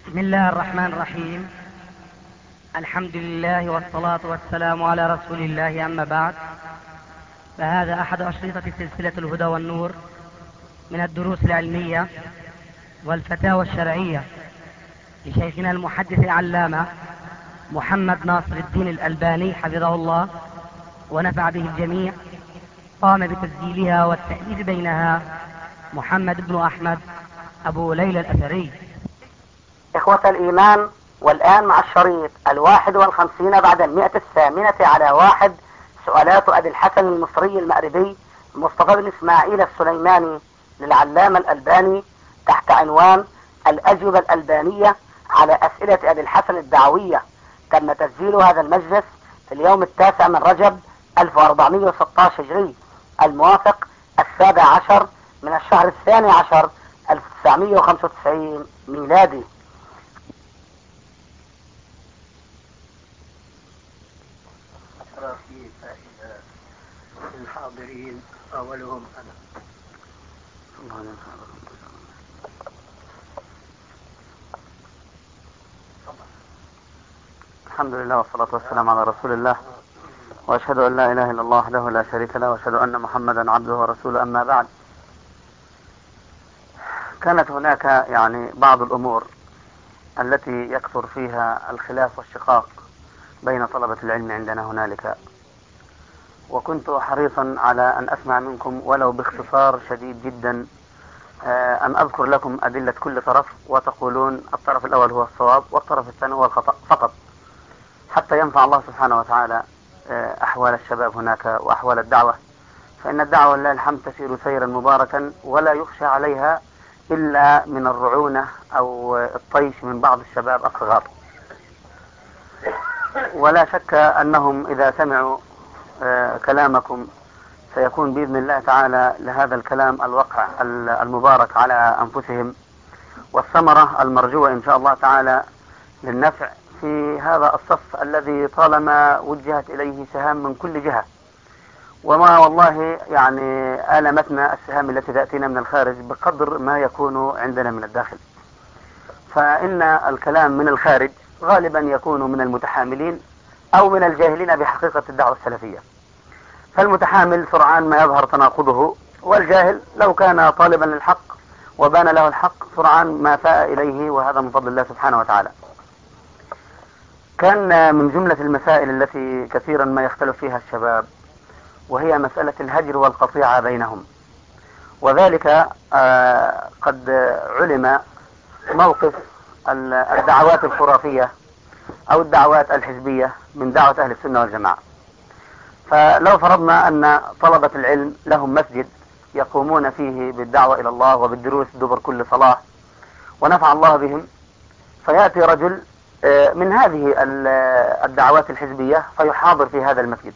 بسم الله الرحمن الرحيم. الحمد لله والصلاة والسلام على رسول الله، أما بعد، فهذا أحد أشرطة سلسلة الهدى والنور من الدروس العلمية والفتاوى الشرعية لشيخنا المحدث العلامة محمد ناصر الدين الألباني حفظه الله ونفع به الجميع. قام بتسجيلها والتأليف بينها محمد بن أحمد أبو ليلى الأثري. إخوة الإيمان، والآن مع الشريط 51 بعد 108 على 1، سؤالات أبي الحسن المصري المأربي مصطفى بن إسماعيل السليماني للعلامة الألباني تحت عنوان الأجوبة الألبانية على أسئلة أبي الحسن الدعوية. تم تسجيل هذا المجلس في اليوم 9 من رجب 1416 هجري، الموافق 17 من الشهر 12 1995 ميلادي. في فائدة الحاضرين أولهم أنا. الحمد لله والصلاة والسلام على رسول الله، وأشهد أن لا إله إلا الله وحده لا شريك له، وأشهد أن محمدا عبده ورسوله. أما بعد، كانت هناك بعض الأمور التي يكثر فيها الخلاف والشقاق بين طلبة العلم عندنا هنالك، وكنت حريصا على أن أسمع منكم ولو باختصار شديد جدا، أن أذكر لكم أدلة كل طرف وتقولون الطرف الأول هو الصواب والطرف الثاني هو الخطأ فقط، حتى ينفع الله سبحانه وتعالى أحوال الشباب هناك وأحوال الدعوة. فإن الدعوة لله الحمد تسير سيرا مباركا، ولا يخشى عليها إلا من الرعونة أو الطيش من بعض الشباب الصغار. ولا شك أنهم إذا سمعوا كلامكم سيكون بإذن الله تعالى لهذا الكلام الوقع المبارك على أنفسهم، والثمرة المرجوة إن شاء الله تعالى للنفع في هذا الصف الذي طالما وجهت إليه سهام من كل جهة، وما والله آلمتنا السهام التي تأتينا من الخارج بقدر ما يكون عندنا من الداخل. فإن الكلام من الخارج غالبا يكون من المتحاملين أو من الجاهلين بحقيقة الدعوة السلفية. فالمتحامل سرعان ما يظهر تناقضه، والجاهل لو كان طالبا للحق وبان له الحق سرعان ما فاء إليه، وهذا من فضل الله سبحانه وتعالى. كان من جملة المسائل التي كثيرا ما يختلف فيها الشباب وهي مسألة الهجر والقطيعة بينهم، وذلك قد علم موقف الدعوات الخرافية أو الدعوات الحزبية من دعوة أهل السنة والجماعة. فلو فرضنا أن طلبة العلم لهم مسجد يقومون فيه بالدعوة إلى الله وبالدروس دبر كل صلاة ونفع الله بهم، فيأتي رجل من هذه الدعوات الحزبية فيحاضر في هذا المسجد،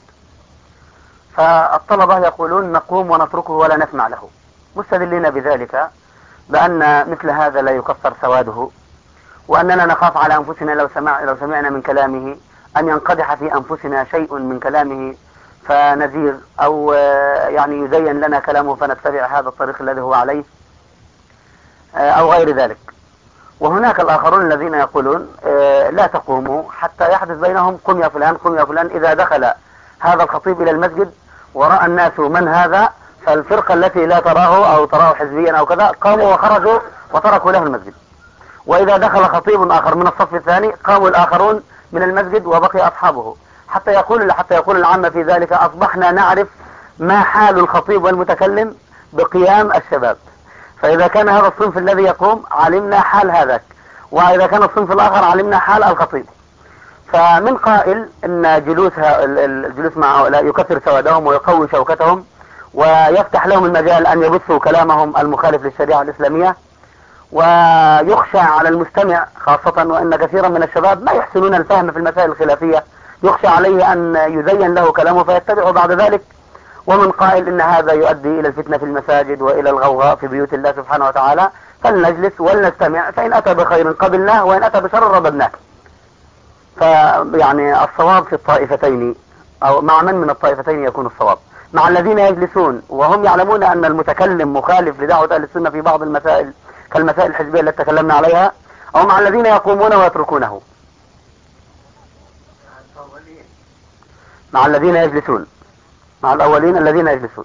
فالطلبة يقولون نقوم ونتركه ولا نسمع له، مستدلين بذلك بأن مثل هذا لا يكفر سواده، وأننا نخاف على أنفسنا لو سمعنا من كلامه أن ينقدح في أنفسنا شيء من كلامه فنزيغ، أو يزين لنا كلامه فنتبع هذا الطريق الذي هو عليه، أو غير ذلك. وهناك الآخرون الذين يقولون لا تقوموا حتى يحدث بينهم قم يا فلان قم يا فلان. إذا دخل هذا الخطيب إلى المسجد ورأى الناس من هذا، فالفرقة التي لا تراه أو تراه حزبيا أو كذا قاموا وخرجوا وتركوا له المسجد. وإذا دخل خطيب آخر من الصف الثاني قاموا الآخرون من المسجد وبقي أصحابه، حتى يقول العامة في ذلك أصبحنا نعرف ما حال الخطيب والمتكلم بقيام الشباب. فإذا كان هذا الصنف الذي يقوم علمنا حال هذاك، وإذا كان الصنف الآخر علمنا حال الخطيب. فمن قائل إن الجلوس مع هؤلاء يكثر سوادهم ويقوي شوكتهم ويفتح لهم المجال أن يبثوا كلامهم المخالف للشريعة الإسلامية، ويخشى على المستمع خاصة وإن كثيرا من الشباب ما يحسنون الفهم في المسائل الخلافية، يخشى عليه أن يزين له كلامه فيتبعه بعد ذلك. ومن قائل إن هذا يؤدي إلى الفتنة في المساجد وإلى الغوغاء في بيوت الله سبحانه وتعالى، فلنجلس ولنستمع، فإن أتى بخير قبلناه وإن أتى بشر رددناه. الصواب في الطائفتين، أو مع من الطائفتين يكون الصواب؟ مع الذين يجلسون وهم يعلمون أن المتكلم مخالف لدعوة أهل السنة في بعض المسائل كالمسائل الحزبية التي تكلمنا عليها، أو مع الذين يقومون ويتركونه؟ مع الذين يجلسون، مع الأولين الذين يجلسون.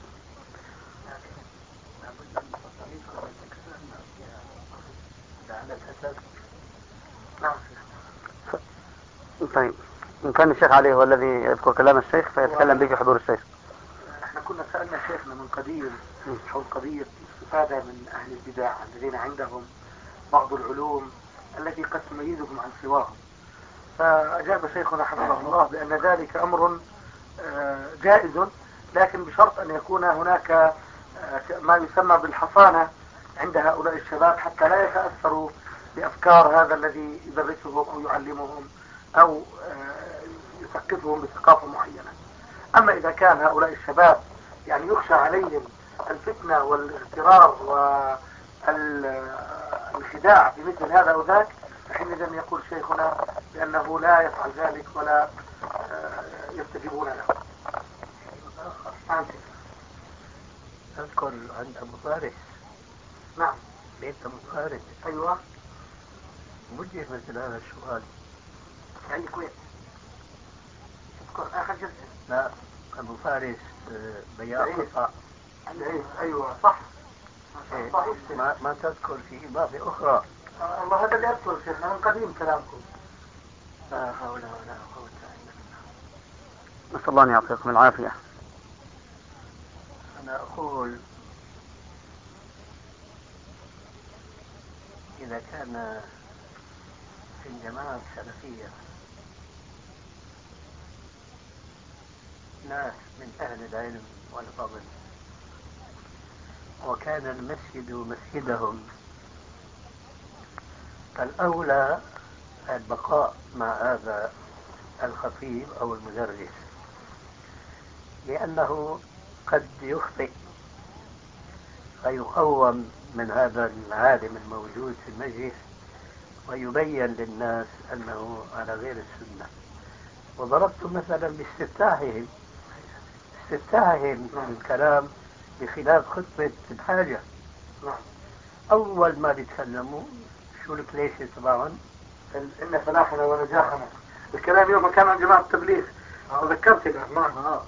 طيب، إن كان الشيخ علي هو الذي يذكر كلام الشيخ فيتكلم به في حضور الشيخ. احنا كنا سألنا شيخنا من قديم حول قضية الاستفادة من أهل البدع الذين عندهم بعض العلوم التي قد تميزهم عن سواهم، فأجاب شيخنا حفظه الله بأن ذلك أمر جائز، لكن بشرط أن يكون هناك ما يسمى بالحصانة عند هؤلاء الشباب حتى لا يتأثروا بأفكار هذا الذي يدرسهم أو يعلمهم أو يثقفهم بثقافة معينة. أما إذا كان هؤلاء الشباب يعني يخشى عليهم الفتنة والاغترار والخداع بمثل هذا أو ذاك، فحينئذ يقول شيخنا بأنه لا يفعل ذلك ولا يستجيبون له. أذكر عند أبو فارس. نعم. بيت أبو فارس. أيوة. وجه مثل هذا السؤال. يعني كويس. اذكر آخر جزء. لا، أبو فارس بياع قطع. أيوة صح. ما تذكر في إضافة أخرى. الله هذا اللي أذكر شيخنا من قديم كلامكم. لا حول ولا قوة إلا بالله. نسأل الله أن يعطيكم العافية. أنا أقول إذا كان في الجماعة السلفية ناس من أهل العلم والفضل وكان المسجد مسجدهم، فالأولى البقاء مع هذا الخطيب أو المدرس، لأنه قد يخطئ فيقوم من هذا العالم الموجود في المجلس ويبين للناس أنه على غير السنة. وضربت مثلا باستفتاحهم الكلام بخلاف خطبة الحاجة. أول ما بيتكلموا شو الكليشة تبعهم؟ إن فلاحنا ونجاحنا. الكلام يوم كان عن جماعة التبليغ وذكرت له. نعم.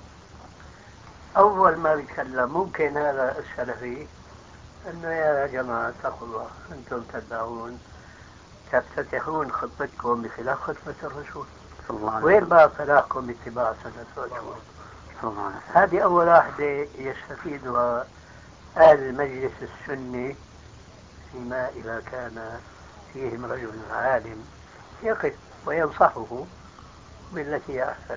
أول ما بيتكلم ممكن هذا السلفي أنه يا جماعة اتقوا الله، أنتم تدعون تفتتحون خطبتكم بخلاف خطبة الرسول، وين بقى صلاحكم باتباع سنة الرسول؟ هذه أول واحدة يستفيدها أهل المجلس السني فيما إذا كان فيهم رجل عالم يقف وينصحه بالتي أحسن.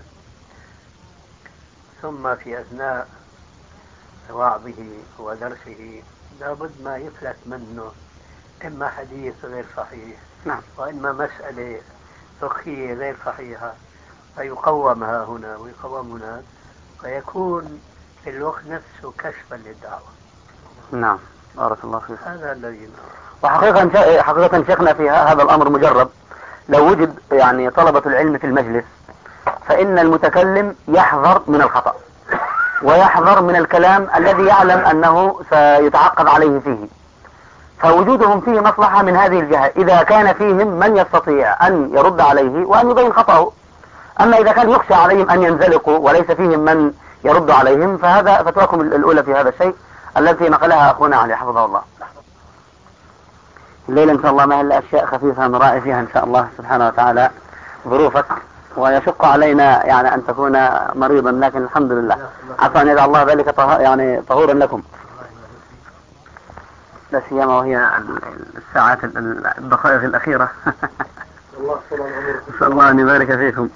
ثم في أثناء وعظه ودرسه لابد ما يفلت منه إما حديث غير صحيح، وإما مسألة فقهية غير صحيحة، فيقومها هنا ويقوم هناك، فيكون في الوقت نفسه كشفا للدعوة. نعم، بارك الله فيك. هذا الذي وحقيقة شيخنا في هذا الأمر مجرب. لو وجد يعني طلبة العلم في المجلس فإن المتكلم يحذر من الخطأ ويحذر من الكلام الذي يعلم أنه سيتعقب عليه فيه، فوجودهم فيه مصلحة من هذه الجهة إذا كان فيهم من يستطيع أن يرد عليه وأن يبين خطأه. أما إذا كان يخشى عليهم أن ينزلقوا وليس فيهم من يرد عليهم فهذا فتواكم الأولى في هذا الشيء التي نقلها أخونا علي حفظه الله. الليلة إن شاء الله ما إلا أشياء خفيفة نراعي فيها إن شاء الله سبحانه وتعالى ظروفك، ويشق علينا يعني أن تكون مريضا، لكن الحمد لله عسى أن يجعل الله ذلك يعني طهورا لكم، لا سيما وهي الساعات الدقائق الأخيرة. نسأل الله أن يبارك فيكم.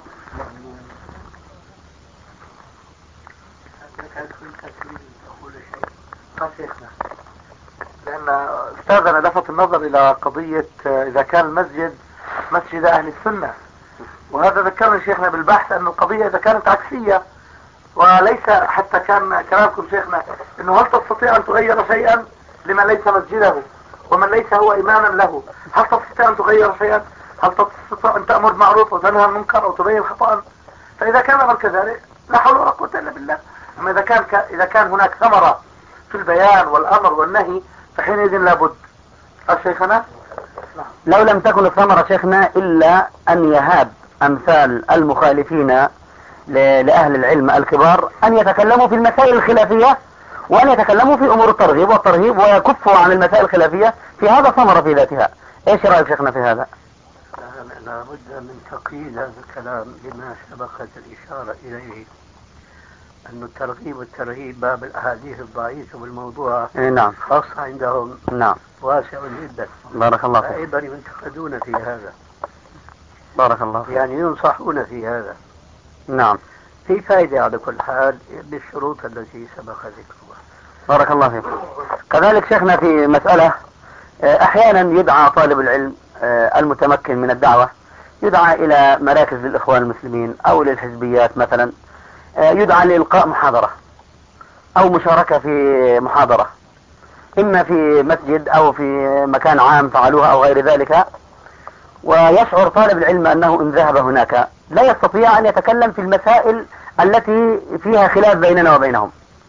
لأن أستاذنا لفت النظر إلى قضية إذا كان المسجد مسجد أهل السنة، وهذا ذكرنا شيخنا بالبحث أن القضية إذا كانت عكسية، وليس حتى كان كلامكم شيخنا أنه هل تستطيع أن تغير شيئا لمن ليس مسجده ومن ليس هو إماما له؟ هل تستطيع أن تغير شيئا؟ هل تستطيع أن تأمر بالمعروف وتنهى عن المنكر أو تبين خطأ؟ فإذا كان الأمر كذلك لا حول ولا قوة إلا بالله. أما إذا كان هناك ثمرة في البيان والأمر والنهي فحينئذ لابد. شيخنا لو لم تكن الثمرة شيخنا إلا أن يهاب أمثال المخالفين لأهل العلم الكبار أن يتكلموا في المسائل الخلافية، وأن يتكلموا في أمور الترغيب والترهيب ويكفوا عن المسائل الخلافية، في هذا ثمرة في ذاتها. إيش رأيك شيخنا في هذا؟ لابد من تقييد هذا الكلام لما سبقت الإشارة إليه، أن الترغيب والترهيب باب الأحاديث الضعيفة بالموضوع نعم خاصة عندهم نعم واسع جدا. بارك الله فيك. أيضا ينتقدون في هذا، بارك الله فيك. يعني ينصحون في هذا. نعم في فائدة على كل حال بالشروط التي سبق ذكرها. بارك الله فيك. كذلك شيخنا في مسألة، أحيانا يدعى طالب العلم المتمكن من الدعوة يدعى إلى مراكز للإخوان المسلمين أو للحزبيات مثلا، يدعى لإلقاء محاضرة أو مشاركة في محاضرة، إما في مسجد أو في مكان عام فعلوها أو غير ذلك، ويشعر طالب العلم أنه إن ذهب هناك لا يستطيع أن يتكلم في المسائل التي فيها خلاف بيننا وبينهم،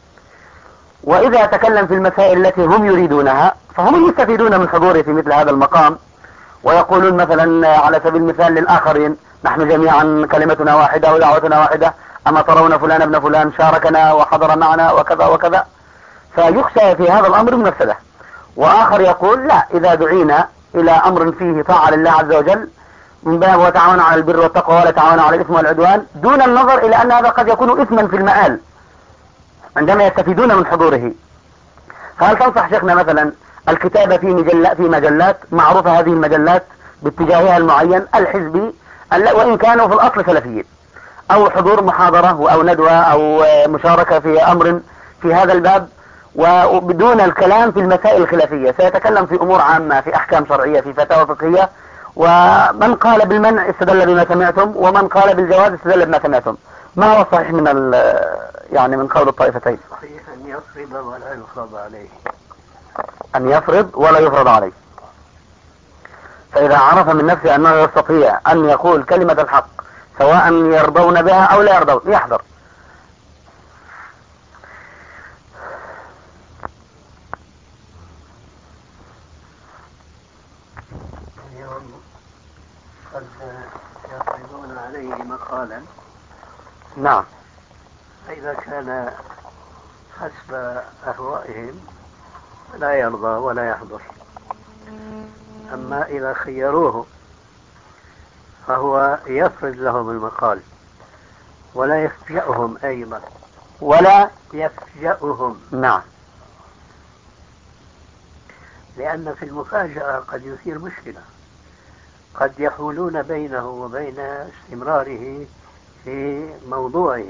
وإذا تكلم في المسائل التي هم يريدونها فهم يستفيدون من حضوره في مثل هذا المقام، ويقولون مثلا على سبيل المثال للآخرين: نحن جميعا كلمتنا واحدة ودعوتنا واحدة، أما ترون فلان ابن فلان شاركنا وحضر معنا وكذا وكذا، فيخشى في هذا الأمر المفسدة. وآخر يقول: لا، إذا دعينا إلى أمر فيه طاعة لله عز وجل من باب وتعاونوا على البر والتقوى ولا تعاونوا على الإثم والعدوان، دون النظر إلى أن هذا قد يكون إثما في المآل عندما يستفيدون من حضوره. فهل تنصح شيخنا مثلا الكتابة في مجلات معروفة، هذه المجلات باتجاهها المعين الحزبي وإن كانوا في الأصل سلفيين، أو حضور محاضرة أو ندوة أو مشاركة في أمر في هذا الباب، وبدون الكلام في المسائل الخلافية، سيتكلم في أمور عامة، في أحكام شرعية، في فتاوى فقهية، ومن قال بالمنع استدل بما سمعتم، ومن قال بالجواز استدل بما سمعتم. ما هو الصحيح من قول الطائفتين؟ صحيح أن يفرض ولا يفرض عليه. أن يفرض ولا يفرض عليه. فإذا عرف من نفسه أنه يستطيع أن يقول كلمة الحق سواء يرضون بها أو لا يرضون يحذر. اليوم قد يفرضون عليه مقالا، نعم، فإذا كان حسب أهوائهم لا يرضى ولا يحضر. أما إذا خيروه فهو يفرض لهم المقال ولا يفجأهم أيضا، ولا يفجأهم. نعم، لأن في المفاجأة قد يثير مشكلة، قد يحولون بينه وبين استمراره في موضوعه،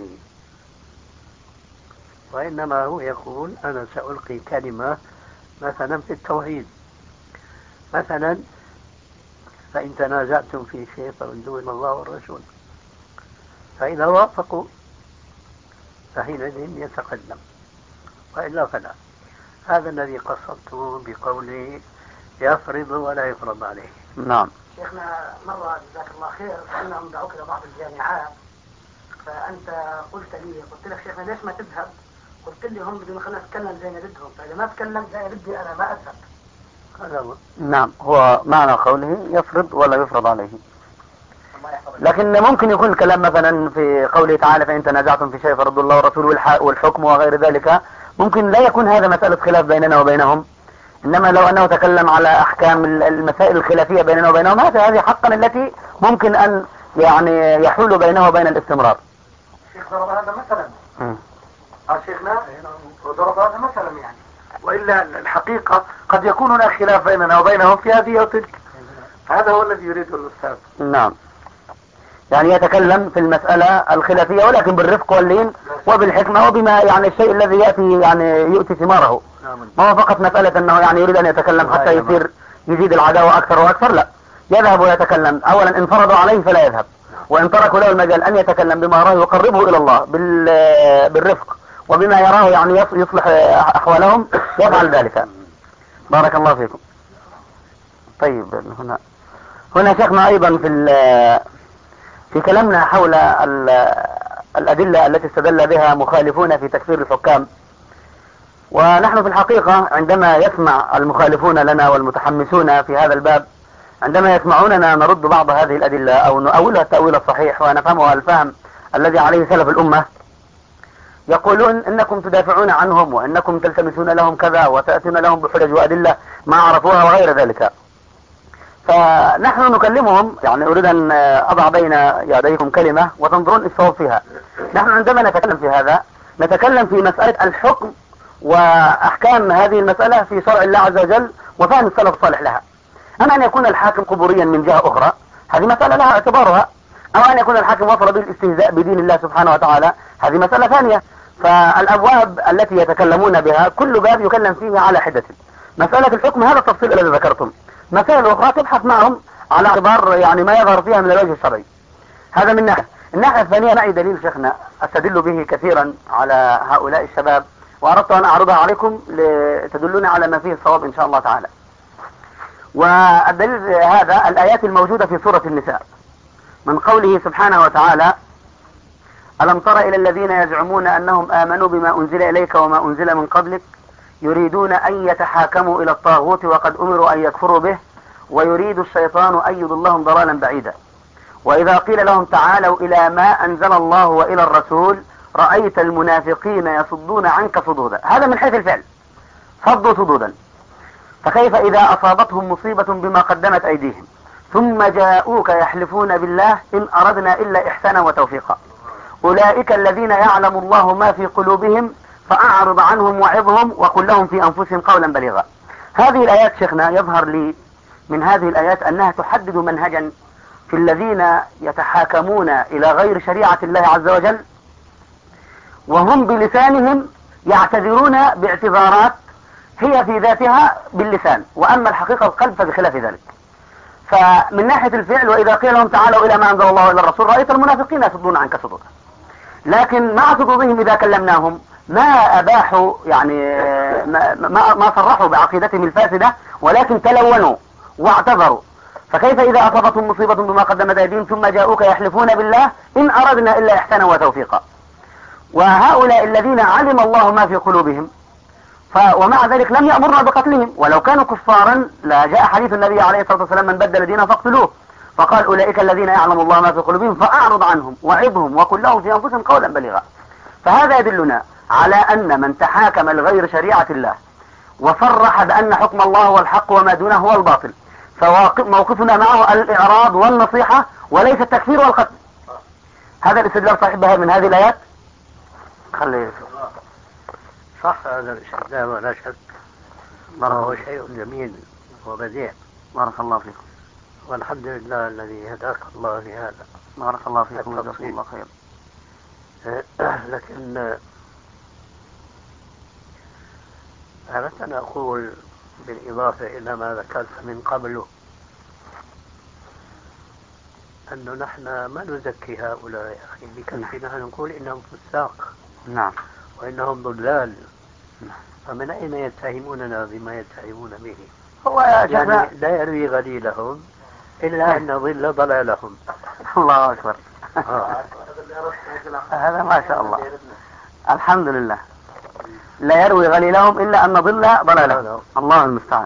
وإنما هو يقول: أنا سألقي كلمة مثلا في التوحيد مثلا، فإن تنازعتم في شيء فردوه إلى الله والرسول، فإذا وافقوا فحينئذ يتقدم، وإلا فلا. هذا الذي قصدته بقولي يفرض ولا يفرض عليه. نعم. شيخنا مرة جزاك الله خير أنهم دعوك إلى بعض الجامعات، فأنت قلت لك شيخنا ليش ما تذهب؟ قلت لي هم بدهم يخلونا نتكلم زي ما بدهم، فإذا ما تكلم زي ما بدي أنا ما أذهب. هذا هو. نعم، هو معنى قوله يفرض ولا يفرض عليه. لكن ممكن يكون الكلام مثلا في قوله تعالى: فإن تنازعتم في شيء فردوا الله والرسول والحكم وغير ذلك، ممكن لا يكون هذا مسألة خلاف بيننا وبينهم، إنما لو أنه تكلم على أحكام المسائل الخلافية بيننا وبينهم، هذه حقا التي ممكن أن يحول بينه وبين الاستمرار. الشيخ ضرب هذا مثلا. شيخنا ضرب هذا مثلا يعني، وإلا الحقيقة قد يكون هناك خلاف بيننا وبينهم في هذه أو تلك. هذا هو الذي يريده الأستاذ. نعم، يعني يتكلم في المسألة الخلافية ولكن بالرفق واللين وبالحكمة وبما الشيء الذي يؤتي ثماره. ما هو فقط مسألة أنه يريد أن يتكلم حتى يزيد العداوة أكثر وأكثر، لا، يذهب ويتكلم. أولا إن فرضوا عليه فلا يذهب، وإن تركوا له المجال أن يتكلم بما راه يقربه إلى الله بالرفق وبما يراه يصلح أحوالهم يفعل ذلك. بارك الله فيكم. طيب، هنا شيخنا أيضا في كلامنا حول الأدلة التي استدل بها مخالفون في تكفير الحكام، ونحن في الحقيقة عندما يسمع المخالفون لنا والمتحمسون في هذا الباب عندما يسمعوننا نرد بعض هذه الأدلة أو نؤولها التأويل الصحيح ونفهمها الفهم الذي عليه سلف الأمة، يقولون إنكم تدافعون عنهم وإنكم تلتمسون لهم كذا وتأتون لهم بحجج وأدلة ما عرفوها وغير ذلك. فنحن نكلمهم، يعني أريد أن أضع بين يديكم كلمة وتنظرون الصواب فيها. نحن عندما نتكلم في هذا نتكلم في مسألة الحكم وأحكام هذه المسألة في شرع الله عز وجل وفهم السلف الصالح لها. أما أن يكون الحاكم قبوريا من جهة أخرى هذه مسألة لها اعتبارها، أو أن يكون الحاكم وصل بالاستهزاء بدين الله سبحانه وتعالى هذه مسألة ثانية. فالأبواب التي يتكلمون بها كل باب يكلم فيه على حدة. مسألة الحكم هذا التفصيل الذي ذكرتم، مسائل أخرى تبحث معهم على اعتبار يعني ما يظهر فيها من الوجه الشرعي. هذا من ناحية. الناحية الثانية معي دليل شيخنا أستدل به كثيرا على هؤلاء الشباب، وأردت أن أعرضها عليكم لتدلون على ما فيه الصواب إن شاء الله تعالى. والدليل هذا الآيات الموجودة في سورة النساء من قوله سبحانه وتعالى: ألم تر إلى الذين يزعمون أنهم آمنوا بما أنزل إليك وما أنزل من قبلك يريدون أن يتحاكموا إلى الطاغوت وقد أمروا أن يكفروا به ويريد الشيطان أن يضلهم ضلالا بعيدا وإذا قيل لهم تعالوا إلى ما أنزل الله وإلى الرسول رأيت المنافقين يصدون عنك صدودا. هذا من حيث الفعل، صدوا صدودا. فكيف إذا أصابتهم مصيبة بما قدمت أيديهم ثم جاءوك يحلفون بالله إن أردنا إلا إحسانا وتوفيقا أولئك الذين يعلم الله ما في قلوبهم فأعرض عنهم وعظهم وقل لهم في أنفسهم قولا بليغا. هذه الآيات شيخنا يظهر لي من هذه الآيات أنها تحدد منهجا في الذين يتحاكمون إلى غير شريعة الله عز وجل وهم بلسانهم يعتذرون باعتذارات هي في ذاتها باللسان، وأما الحقيقة القلب فبخلاف ذلك. فمن ناحية الفعل وإذا قيل لهم تعالوا إلى ما أنزل الله وإلى الرسول رأيت المنافقين يصدون عنك صدودا، لكن مع صدودهم إذا كلمناهم ما أباحوا يعني ما صرحوا بعقيدتهم الفاسدة ولكن تلونوا واعتذروا. فكيف إذا أصابتهم مصيبة بما قدمت أيديهم ثم جاءوك يحلفون بالله إن أردنا إلا إحسانا وتوفيقا. وهؤلاء الذين علم الله ما في قلوبهم ومع ذلك لم يأمرنا بقتلهم، ولو كانوا كفارا لا جاء حديث النبي عليه الصلاة والسلام من بدل دينه فاقتلوه، فقال أولئك الذين يعلم الله ما في قلوبهم فأعرض عنهم وعظهم وقل لهم في أنفسهم قولا بليغا. فهذا يدلنا على أن من تحاكم لغير شريعة الله وصرح بأن حكم الله هو الحق وما دونه هو الباطل فموقفنا معه الإعراض والنصيحة وليس التكفير والقتل. هذا الاستدلال صحيح من هذه الآيات. خليه صح هذا الاستدلال ولا شك، وهو شيء جميل وبديع. بارك الله فيكم، والحمد لله الذي هداك الله لهذا. بارك الله فيكم وجزاكم الله خير. لكن أردت أن أقول بالإضافة إلى ما ذكرت من قبله أنه نحن ما نزكي هؤلاء يا أخي، بكفينا نقول إنهم فساق نعم وإنهم ضلال. فمن أين يتهموننا بما يتهمون به؟ هو يعني لا يروي غليلهم إلا أن ضل ضلالهم. الله أكبر. هذا ما شاء الله، الحمد لله. لا يروي غليلهم إلا أن ضل ضلالهم، الله المستعان.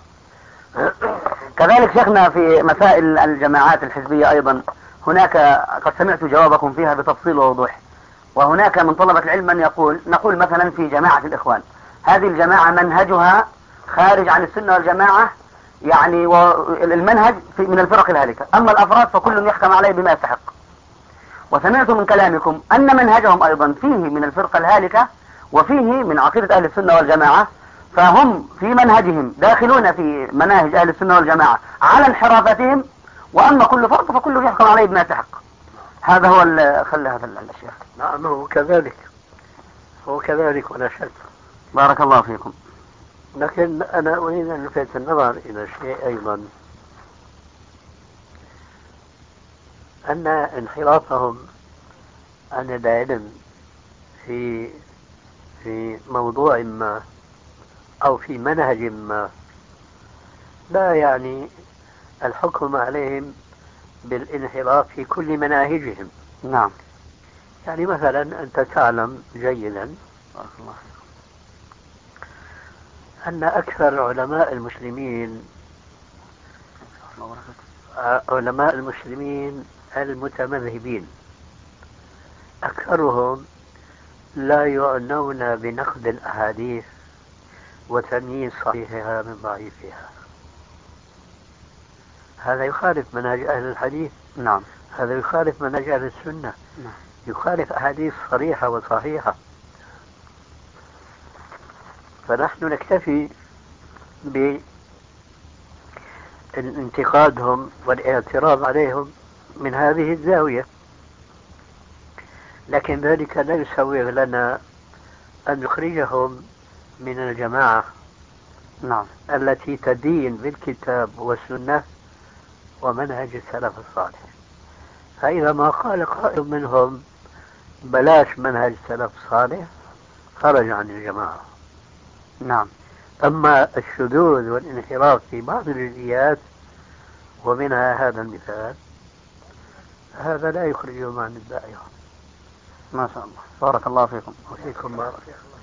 كذلك شيخنا في مسائل الجماعات الحزبية أيضا هناك قد سمعت جوابكم فيها بتفصيل ووضوح، وهناك من طلبة العلم من نقول مثلا في جماعة الإخوان هذه الجماعة منهجها خارج عن السنة والجماعة، يعني المنهج من الفرق الهالكة، أما الأفراد فكل يحكم عليه بما يستحق. وسمعت من كلامكم أن منهجهم أيضا فيه من الفرقة الهالكة وفيه من عقيدة أهل السنة والجماعة، فهم في منهجهم داخلون في مناهج أهل السنة والجماعة على انحرافتهم، وأما كل فرق فكله يحكم عليه بما يستحق. هذا هو خلى هذا الشيخ. نعم هو كذلك، هو كذلك ولا شك. بارك الله فيكم. لكن أنا أريد أن ألفت النظر إلى شيء أيضا، أن انحرافهم عن العلم في موضوع ما أو في منهج ما لا يعني الحكم عليهم بالانحراف في كل مناهجهم. نعم. يعني مثلا أنت تعلم جيدا أن أكثر علماء المسلمين علماء المسلمين المتمذهبين أكثرهم لا يعنون بنقد الأحاديث وتمييز صحيحها من ضعيفها. هذا يخالف منهج أهل الحديث. نعم. هذا يخالف منهج أهل السنة. نعم. يخالف أحاديث صريحة وصحيحة. فنحن نكتفي بانتقادهم والاعتراض عليهم من هذه الزاوية، لكن ذلك لا يسوغ لنا أن نخرجهم من الجماعة نعم. التي تدين بالكتاب والسنة ومنهج السلف الصالح. فإذا ما قال قائل منهم بلاش منهج السلف الصالح خرج عن الجماعة. نعم. أما الشذوذ والانحراف في بعض الجزئيات ومنها هذا المثال، هذا لا يخرجهم عن الدائرة. ما شاء الله، بارك الله فيكم. وفيكم بارك.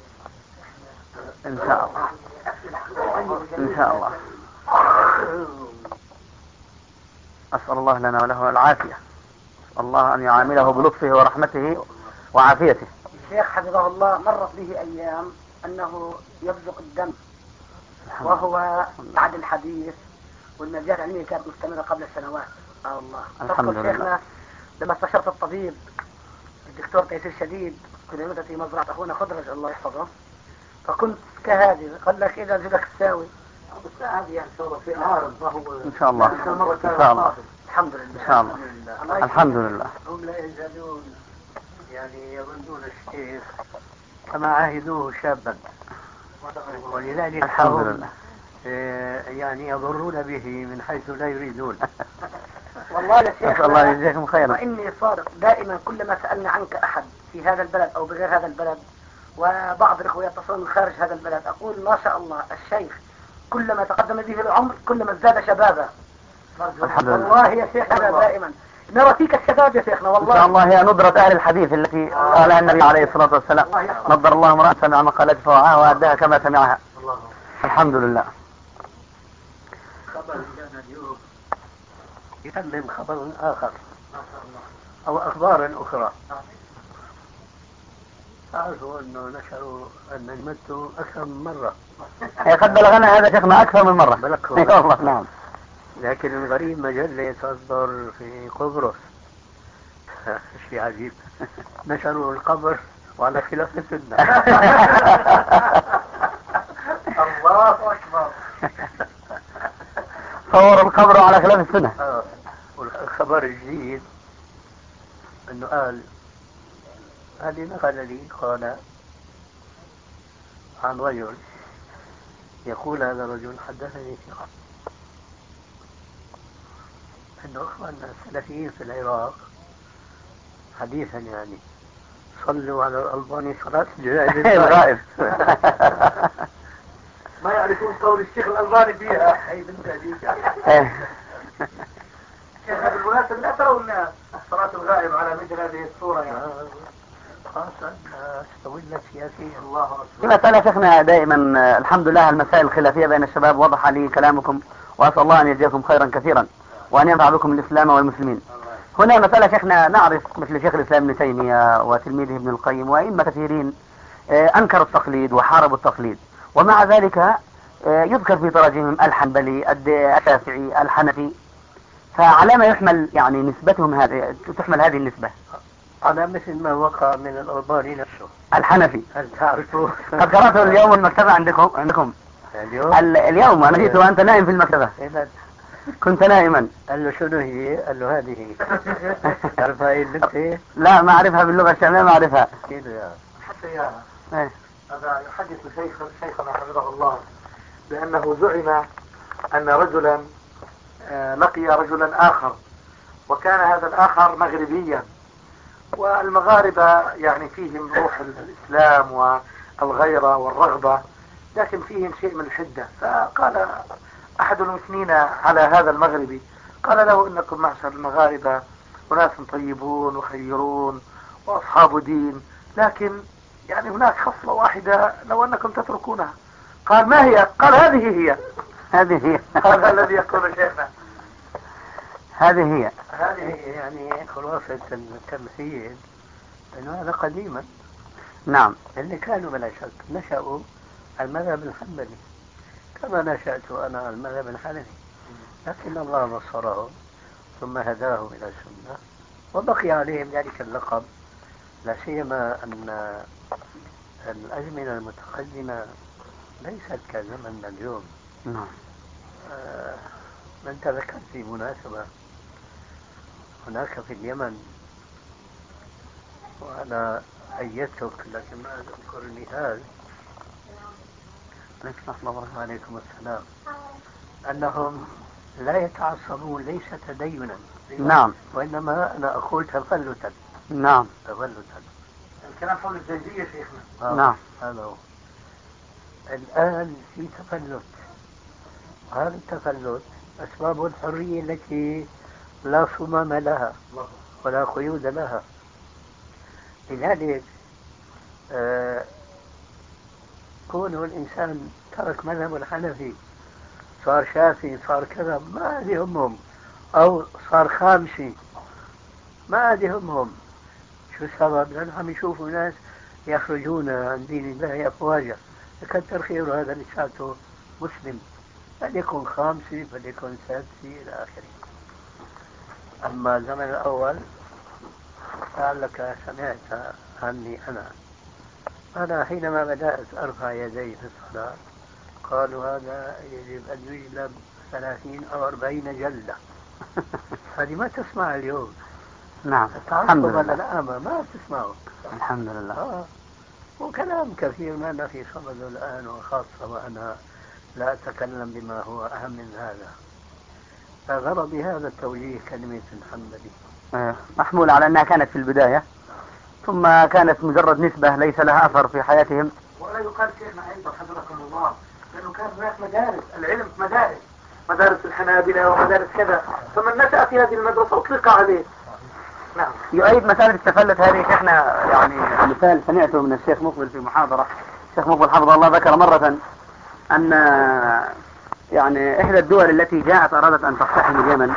إن شاء الله. إن شاء الله. أسأل الله لنا وله العافية. أسأل الله أن يعامله بلطفه ورحمته وعافيته. الشيخ حفظه الله مرت به أيام أنه يبزق الدم وهو بعد الحديث، والمجال العلمية كانت مستمرة قبل سنوات. الله. الحمد لله. شيخنا لما استشرت الطبيب الدكتور تيسير شديد كنت في مزرعة أخونا خضرج الله يحفظه، فكنت كهذه قال لك إذا زلك تساوي بس هذه يعني صورة في عارض وهو إن شاء الله. إن شاء الله. الحمد لله. إن شاء الله. الحمد لله. هم لا يزالون يعني يظنون الشيخ كما عاهدوه شابا، ولذلك الحمد لله. يعني يضرون به من حيث لا يريدون. والله يا شيخ الله يجزاكم خيرا. وإني صادق دائما كلما سألنا عنك أحد في هذا البلد أو بغير هذا البلد، وبعض الإخوة يتصلون من خارج هذا البلد، أقول ما شاء الله الشيخ كلما تقدم به العمر كلما ازداد شبابا. الحمد لله. والله يا شيخ هذا دائما نرى فيك الشباب يا شيخنا. والله إن شاء الله هي ندرة أهل الحديث التي قالها النبي عليه الصلاة والسلام. نضر الله امرأ سمع مقالته فوعاها وأداها كما سمعها. الحمد لله. خبر كان اليوم يكلم خبر آخر أو أخبار أخرى. تعرفوا أنه نشروا أن نمت أكثر من مرة. قد بلغنا هذا شيخنا أكثر من مرة. بلغنا. نعم. لكن الغريب مجلة تصدر في قبرص شيء عجيب، نشروا القبر وعلى خلاف السنة. الله أكبر. صور القبر على خلاف السنة. والخبر الجديد أنه قال هذه نقل لي قال عن رجل يقول هذا الرجل حدثني ثقة أنه أخواننا السلفيين في العراق حديثا يعني صلوا على الألباني صلاة الغائب. ما يعرفون قول الشيخ الألباني فيها. أي بنت هذيك. شيخ بالمناسبة لا ترون صلاة الغائب على مثل هذه الصورة يعني. خاصة استولت سياسيا. الله أكبر. في مسألة شيخنا دائما الحمد لله المسائل الخلافية بين الشباب وضح لي كلامكم، وأسأل الله أن يجزيكم خيرا كثيرا وأن ينفع بكم الإسلام والمسلمين. هنا مسألة شيخنا نعرف مثل شيخ الإسلام ابن تيمية وتلميذه ابن القيم وأئمة كثيرين أنكروا التقليد وحاربوا التقليد، ومع ذلك يذكر في تراجمهم الحنبلي الشافعي الحنفي، فعلى ما يحمل يعني نسبتهم هذه تحمل هذه النسبة؟ على مثل ما وقع من الألباني نفسه الحنفي. هل تعرفوا؟ قد قرأته اليوم المكتبة عندكم اليوم أنا جئت وأنت نائم في المكتبة. كنت نائما. قال له شنو هي؟ قال له هذه. تعرفها ايه البنت؟ لا ما أعرفها باللغة الشامية، ما أعرفها. حتى يا هذا يحدث شيخنا حفظه الله بأنه زعم أن رجلا لقي رجلا آخر، وكان هذا الآخر مغربيا، والمغاربة يعني فيهم روح الإسلام والغيرة والرغبة، لكن فيهم شيء من الحدة. فقال أحد المثنين على هذا المغربي قال له إنكم معشر المغاربة وناس طيبون وخيرون وأصحاب دين، لكن يعني هناك خصلة واحدة لو أنكم تتركونها. قال ما هي؟ قال هذه هي. هذه هي. هذا الذي يقول شيخنا. هذه هي يعني خلاصة التمثيل أنه هذا قديما. نعم. اللي كانوا بلا شك نشأوا المذهب الحنبلي كما نشأت أنا على المذهب الحنفي، لكن الله نصرهم ثم هداهم إلى السنة وبقي عليهم ذلك اللقب، لا سيما أن الأزمنة المتقدمة ليست كزمن اليوم. نعم. أنت ذكرت في مناسبة هناك في اليمن، وأنا أيدتك لكن ما أذكر المثال. عليكم السلام. أنهم لا يتعصبون ليس تدينا. نعم. وإنما أنا أقول تفلتا. نعم. تفلتا. الكلام حول الزيدية شيخنا. نعم. هذا هو. الآن في تفلت، وهذا التفلت أسباب الحرية التي لا صمام لها ولا قيود لها. لذلك كونه الإنسان ترك مذهب الحنفي صار شافعي صار كذا ما يهمهم، أو صار خامسي ما يهمهم. شو السبب؟ لأنهم يشوفوا ناس يخرجون عن دين الله أفواجا، كتر خيره هذا لساته مسلم، فليكن خامسي فليكن سادسي إلى آخره. أما الزمن الأول لعلك سمعت عني أنا حينما بدأت أرفع يدي في الصلاة قالوا هذا يجب أن يجلب 30 أو 40 جلدة. هذه ما تسمع اليوم. نعم. الحمد لله. الأعمى ما تسمعه. الحمد لله. وكلام كثير ما في صمد الآن، وخاصة وأنا لا أتكلم بما هو أهم من هذا. فغرضي هذا التوجيه كلمة الحنبلي محمول على أنها كانت في البداية ثم كانت مجرد نسبة ليس لها أثر في حياتهم. ولا يقال شيخنا أيضا حفظكم الله لأنه كان هناك مدارس، العلم مدارس الحنابلة ومدارس كذا، فمن نشأ في هذه المدرسة أطلق عليه. نعم. يؤيد مسألة التفلت هذه شيخنا، يعني مثال سمعته من الشيخ مقبل في محاضرة. الشيخ مقبل حفظه الله ذكر مرة أن يعني إحدى الدول التي جاءت أرادت أن تقتحم اليمن،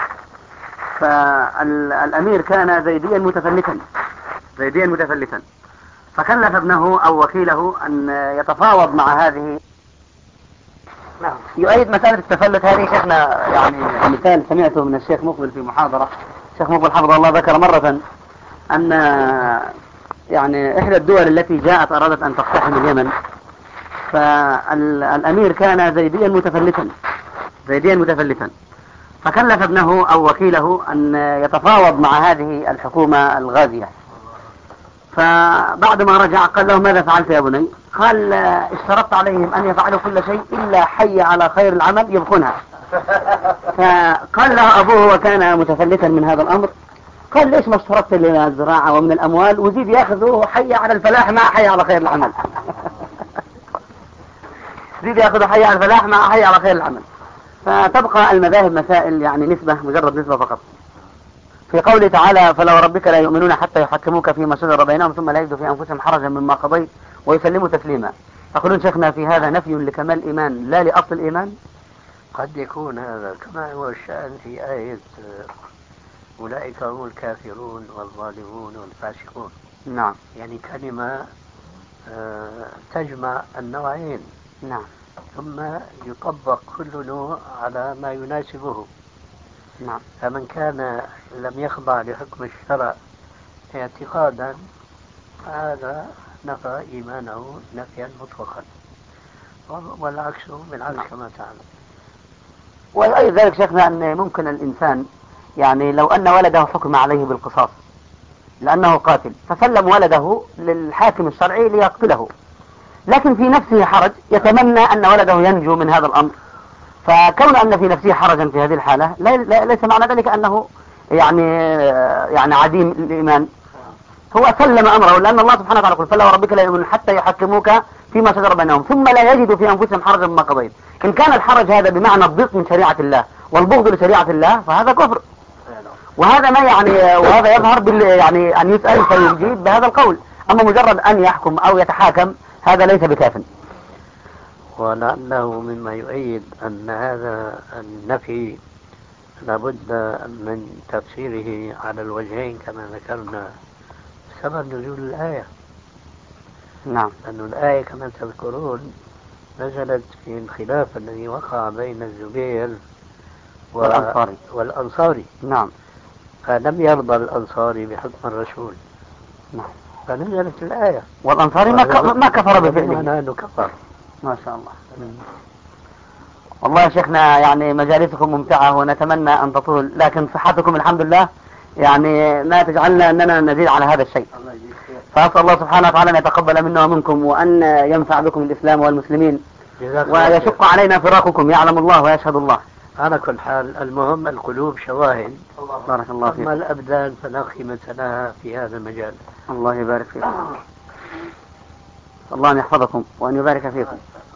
فالأمير كان زيديا متفلتا، فكلف ابنه أو وكيله أن يتفاوض مع هذه. نعم. يؤيد مسألة التفلت هذه شيخنا، يعني مثال سمعته من الشيخ مقبل في محاضرة. الشيخ مقبل حفظه الله ذكر مرة أن يعني إحدى الدول التي جاءت أرادت أن تقتحم اليمن، فالأمير كان زيديا متفلتا، فكلف ابنه أو وكيله أن يتفاوض مع هذه الحكومة الغازية. فبعد ما رجع قال له ماذا فعلت يا بني؟ قال اشترطت عليهم أن يفعلوا كل شيء إلا حي على خير العمل يبقونها. فقال له أبوه وكان متفلتا من هذا الأمر، قال ليش ما اشترطت لنا الزراعة ومن الأموال وزيد يأخذوا حي على الفلاح مع حي على خير العمل. زيد يأخذوا حي على الفلاح مع حي على خير العمل. فتبقى المذاهب مسائل يعني نسبة، مجرد نسبة فقط. في قوله تعالى فلو ربك لا يؤمنون حتى يحكموك فيما شجر بينهم ثم لا يجدوا في أنفسهم حرجا مما قضيت ويسلموا تسليما. تقولون شيخنا في هذا نفي لكمال الإيمان لا لأصل الإيمان؟ قد يكون هذا كما هو الشأن في آية أولئك هم الكافرون والظالمون والفاسقون. نعم. يعني كلمة تجمع النوعين. نعم. ثم يطبق كل نوع على ما يناسبه. نعم. فمن كان لم يخضع لحكم الشرع اعتقادا هذا نفى إيمانه نفيا مطلقا، والعكس بالعكس كما تعلم. وأي ذلك شيخنا أن ممكن الإنسان يعني لو أن ولده حكم عليه بالقصاص لأنه قاتل فسلم ولده للحاكم الشرعي ليقتله، لكن في نفسه حرج يتمنى أن ولده ينجو من هذا الأمر، فكون أن في نفسه حرجا في هذه الحالة ليس معنى ذلك أنه يعني عديم الإيمان، هو سلم أمره، لأن الله سبحانه وتعالى يقول فلا وربك لا يؤمنون حتى يحكموك فيما شجر بينهم ثم لا يجدوا في أنفسهم حرجا مما قضيت. إن كان الحرج هذا بمعنى الضيق من شريعة الله والبغض لشريعة الله فهذا كفر، وهذا ما يعني وهذا يظهر يعني أن يسأل فيجيب بهذا القول، أما مجرد أن يحكم أو يتحاكم هذا ليس بكاف. ولعله مما يؤيد أن هذا النفي لابد من تفسيره على الوجهين كما ذكرنا سبب نزول الآية. نعم. لأن الآية كما تذكرون نزلت في الخلاف الذي وقع بين الزبير والأنصاري. نعم. فلم يرضى الأنصاري بحكم الرسول. نعم. فنزلت الآية. والأنصاري ما كفر بفعله. أنه كفر. ما شاء الله. والله يا شيخنا يعني مجالسكم ممتعة ونتمنى أن تطول، لكن صحتكم الحمد لله يعني ما تجعلنا أننا نزيد على هذا الشيء. فأسأل الله سبحانه وتعالى أن يتقبل منا ومنكم وأن ينفع بكم الإسلام والمسلمين ويشق علينا فراقكم، يعلم الله ويشهد الله. على كل حال المهم القلوب شواهد. بارك الله فيك. أما الأبدان فلا قيمة لها في هذا المجال. الله يبارك فيكم. الله أن يحفظكم وأن يبارك فيكم.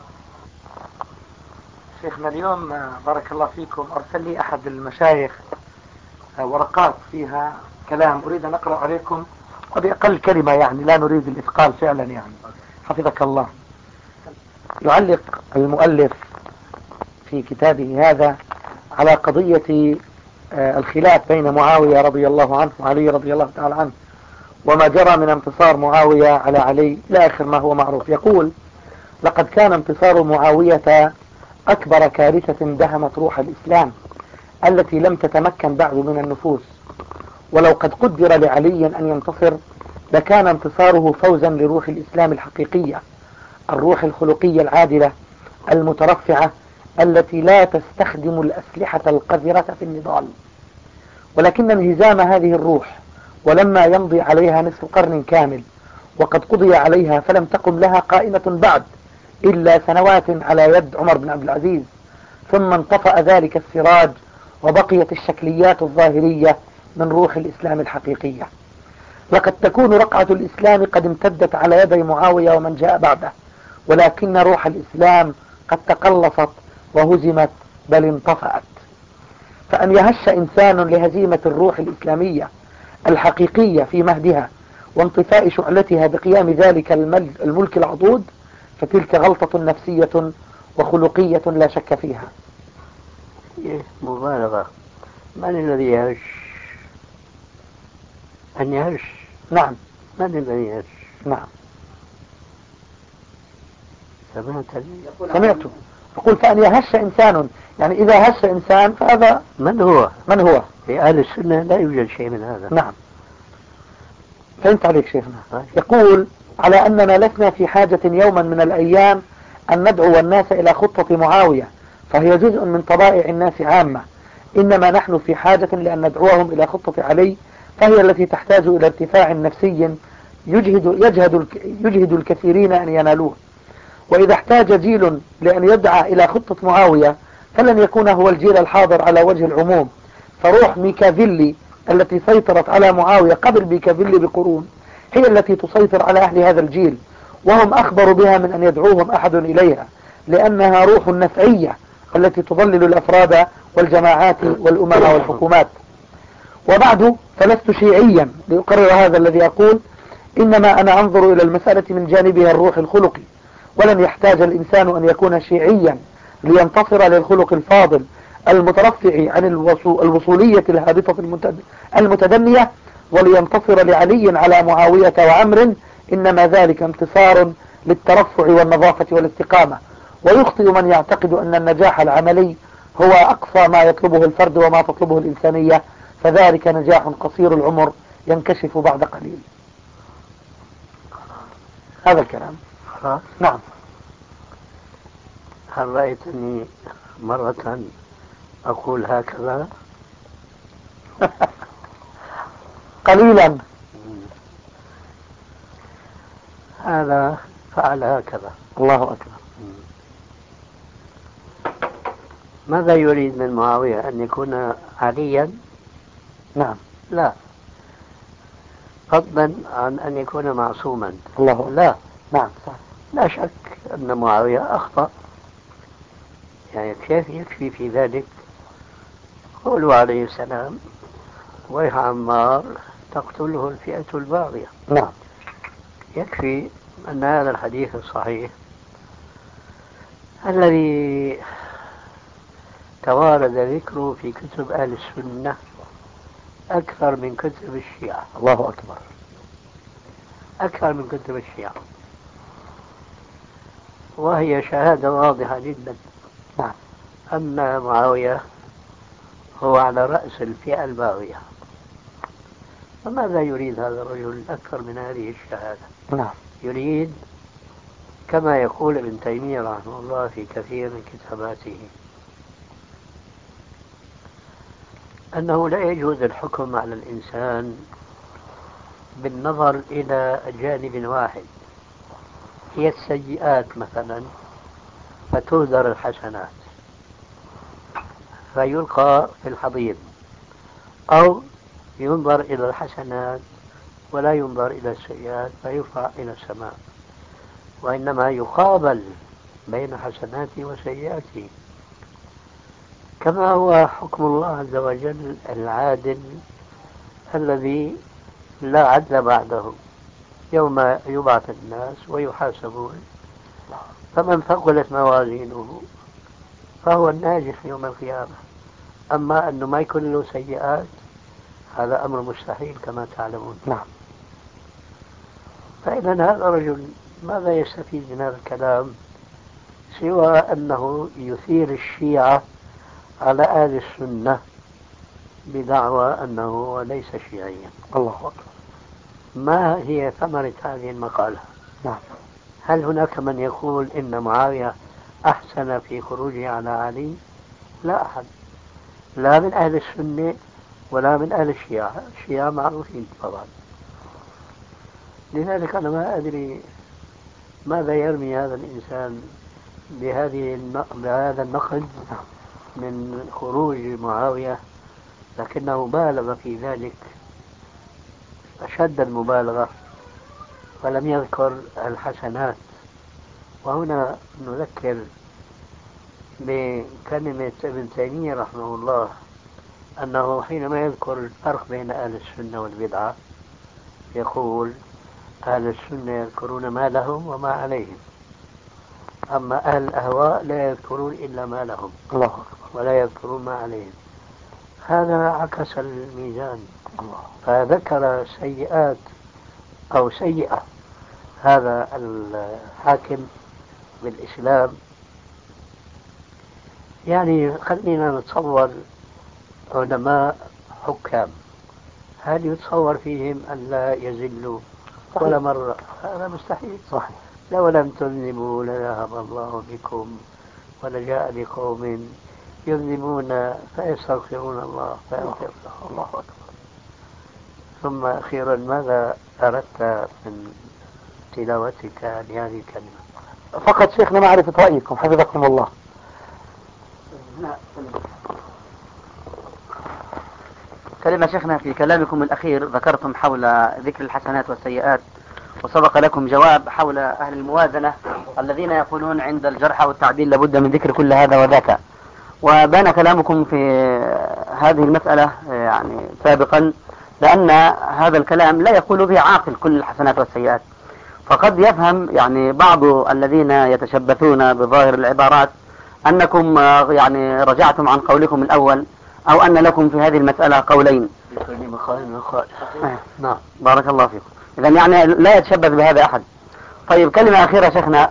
شيخنا اليوم بارك الله فيكم أرسل لي أحد المشايخ ورقات فيها كلام أريد أن أقرأ عليكم وبأقل كلمة، يعني لا نريد الإثقال فعلا، يعني حفظك الله. يعلق المؤلف في كتابه هذا على قضية الخلاف بين معاوية رضي الله عنه وعلي رضي الله تعالى عنه وما جرى من انتصار معاوية على علي إلى آخر ما هو معروف. يقول: لقد كان انتصار معاوية أكبر كارثة دهمت روح الإسلام التي لم تتمكن بعد من النفوس، ولو قد قدر لعلي أن ينتصر لكان انتصاره فوزا لروح الإسلام الحقيقية، الروح الخلقية العادلة المترفعة التي لا تستخدم الأسلحة القذرة في النضال. ولكن انهزام هذه الروح ولما يمضي عليها نصف قرن كامل وقد قضي عليها فلم تقم لها قائمة بعد إلا سنوات على يد عمر بن عبد العزيز، ثم انطفأ ذلك السراج وبقيت الشكليات الظاهرية من روح الإسلام الحقيقية. لقد تكون رقعة الإسلام قد امتدت على يدي معاوية ومن جاء بعده، ولكن روح الإسلام قد تقلصت وهزمت بل انطفأت. فأن يهش إنسان لهزيمة الروح الإسلامية الحقيقية في مهدها وانطفاء شعلتها بقيام ذلك الملك العضوض فتلك غلطة نفسية وخلقية لا شك فيها. مبالغة. من الذي يهش؟ أن يهش. نعم. من الذي يهش؟ نعم. سمعت. يقول فأن يهش إنسان، يعني إذا هش إنسان فهذا من هو؟ من هو؟ في أهل السنة لا يوجد شيء من هذا. نعم. فهمت عليك شيخنا. يقول: على أننا لسنا في حاجة يوما من الأيام أن ندعو الناس إلى خطة معاوية فهي جزء من طبائع الناس عامة، إنما نحن في حاجة لأن ندعوهم إلى خطة علي فهي التي تحتاج إلى ارتفاع نفسي يجهد الكثيرين أن ينالوه. وإذا احتاج جيل لأن يدعى إلى خطة معاوية فلن يكون هو الجيل الحاضر على وجه العموم، فروح ميكافيلي التي سيطرت على معاوية قبل ميكافيلي بقرون هي التي تسيطر على أهل هذا الجيل، وهم أخبر بها من أن يدعوهم أحد إليها، لأنها روح نفعية التي تضلل الأفراد والجماعات والأمم والحكومات. وبعد فلست شيعيا لأقرر هذا الذي أقول، إنما أنا أنظر إلى المسألة من جانبها الروح الخلقي، ولن يحتاج الإنسان أن يكون شيعيا لينتصر للخلق الفاضل المترفع عن الوصولية الهابطة المتدنية ولينتصر لعلي على معاوية وعمر، إنما ذلك انتصار للترفع والنظافة والاستقامة. ويخطئ من يعتقد أن النجاح العملي هو أقصى ما يطلبه الفرد وما تطلبه الإنسانية، فذلك نجاح قصير العمر ينكشف بعد قليل. هذا الكلام. نعم. هل رأيتني مرة أقول هكذا؟ قليلا. هذا فعل هكذا. الله أكبر. ماذا يريد من معاوية؟ أن يكون عليا؟ نعم. لا. فضلا عن أن يكون معصوما. الله. لا. نعم. لا شك أن معاوية أخطأ، يعني كيف يكفي في ذلك قوله عليه السلام: ويح عمار تقتله الفئة الباغية. نعم. يكفي أن هذا الحديث الصحيح الذي توارد ذكره في كتب أهل السنة أكثر من كتب الشيعة. الله أكبر. أكثر من كتب الشيعة، وهي شهادة واضحة جدا أن معاوية هو على رأس الفئة الباغية. فماذا يريد هذا الرجل أكثر من هذه الشهادة؟ يريد كما يقول ابن تيمية رحمه الله في كثير من كتاباته أنه لا يجوز الحكم على الإنسان بالنظر إلى جانب واحد، هي السيئات مثلا فتهدر الحسنات فيلقى في الحضيض، أو ينظر إلى الحسنات ولا ينظر إلى السيئات فيرفع إلى السماء، وإنما يقابل بين حسناته وسيئاته، كما هو حكم الله عز وجل العادل الذي لا عدل بعده يوم يبعث الناس ويحاسبون، فمن ثقلت موازينه فهو الناجح يوم القيامة. أما أنه ما يكون له سيئات هذا أمر مستحيل كما تعلمون. فإذا هذا الرجل ماذا يستفيد من هذا الكلام سوى أنه يثير الشيعة على أهل السنة بدعوى أنه ليس شيعيا. الله أكبر. ما هي ثمرة هذه المقالة؟ هل هناك من يقول إن معاوية أحسن في خروجه على علي؟ لا أحد، لا من أهل السنة ولا من أهل الشيعة. الشيعة معروفين طبعا. لذلك أنا ما أدري ماذا يرمي هذا الإنسان بهذا النقد من خروج معاوية، لكنه بالغ في ذلك أشد المبالغة ولم يذكر الحسنات. وهنا نذكر بكلمة ابن تيمية رحمه الله أنه حينما يذكر الفرق بين أهل السنة والبدعة يقول أهل السنة يذكرون ما لهم وما عليهم، أما أهل الأهواء لا يذكرون إلا ما لهم ولا يذكرون ما عليهم. هذا عكس الميزان، فذكر سيئات أو سيئة هذا الحاكم بالإسلام. يعني خلينا نتصور علماء حكام، هل يتصور فيهم أن لا يزلوا ولا مرة؟ هذا مستحيل. صحيح. لو لم تذنبوا لذهب الله بكم ولجاء بقوم يذنبون فيستغفرون الله فيغفر لهم. الله أكبر. ثم أخيرا ماذا أردت من تلاوتك لهذه الكلمة؟ فقط شيخنا معرفة رأيكم حفظكم الله. كلمة شيخنا في كلامكم الأخير ذكرتم حول ذكر الحسنات والسيئات، وسبق لكم جواب حول أهل الموازنة الذين يقولون عند الجرح والتعديل لابد من ذكر كل هذا وذاك، وبان كلامكم في هذه المسألة يعني سابقا لأن هذا الكلام لا يقول به عاقل كل الحسنات والسيئات، فقد يفهم يعني بعض الذين يتشبثون بظاهر العبارات أنكم يعني رجعتم عن قولكم الأول أو أن لكم في هذه المسألة قولين. نعم. بارك الله فيكم. إذا يعني لا يتشبث بهذا أحد. طيب كلمة أخيرة شيخنا.